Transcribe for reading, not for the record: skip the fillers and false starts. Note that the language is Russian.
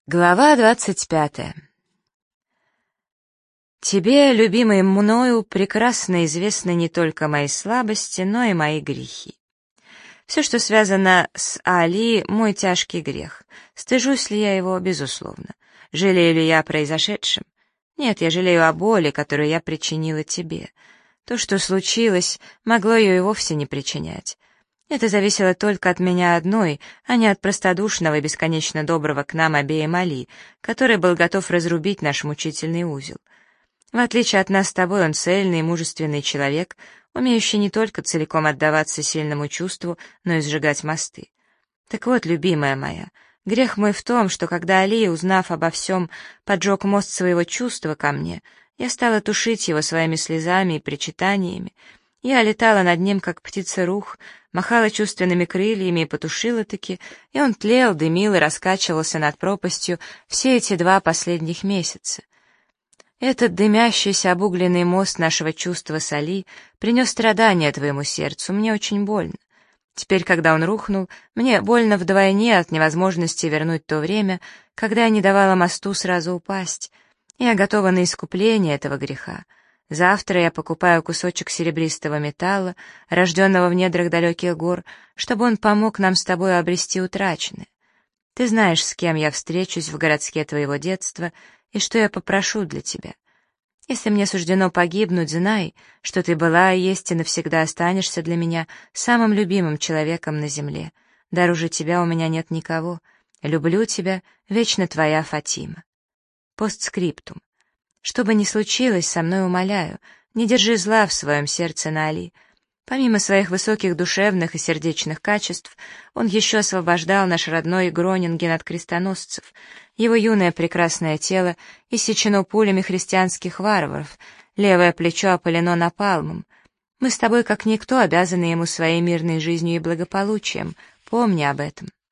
Глава 25. Тебе, любимый мною, прекрасно известны не только мои слабости, но и мои грехи. Все, что связано с Али, мой тяжкий грех. Стыжусь ли я его, безусловно. Жалею ли я о произошедшем? Нет, я жалею о боли, которую я причинила тебе. То, что случилось, могло ее и вовсе не причинять. Это зависело только от меня одной, а не от простодушного и бесконечно доброго к нам обеим Али, который был готов разрубить наш мучительный узел. В отличие от нас с тобой, он цельный и мужественный человек, умеющий не только целиком отдаваться сильному чувству, но и сжигать мосты. Так вот, любимая моя, грех мой в том, что когда Али, узнав обо всем, поджег мост своего чувства ко мне, я стала тушить его своими слезами и причитаниями. Я летала над ним, как птица-рух, махала чувственными крыльями и потушила-таки, и он тлел, дымил и раскачивался над пропастью все эти 2 последних месяца. Этот дымящийся обугленный мост нашего чувства с Али принес страдания твоему сердцу, мне очень больно. Теперь, когда он рухнул, мне больно вдвойне от невозможности вернуть то время, когда я не давала мосту сразу упасть. Я готова на искупление этого греха. Завтра я покупаю кусочек серебристого металла, рожденного в недрах далеких гор, чтобы он помог нам с тобой обрести утраченное. Ты знаешь, с кем я встречусь в городке твоего детства и что я попрошу для тебя. Если мне суждено погибнуть, знай, что ты была и есть и навсегда останешься для меня самым любимым человеком на земле. Дороже тебя у меня нет никого. Люблю тебя, вечно твоя Фатима. Постскриптум. Что бы ни случилось, со мной умоляю, не держи зла в своем сердце на Али. Помимо своих высоких душевных и сердечных качеств, он еще освобождал наш родной Гронинген от крестоносцев. Его юное прекрасное тело иссечено пулями христианских варваров, левое плечо опалено напалмом. Мы с тобой, как никто, обязаны ему своей мирной жизнью и благополучием. Помни об этом.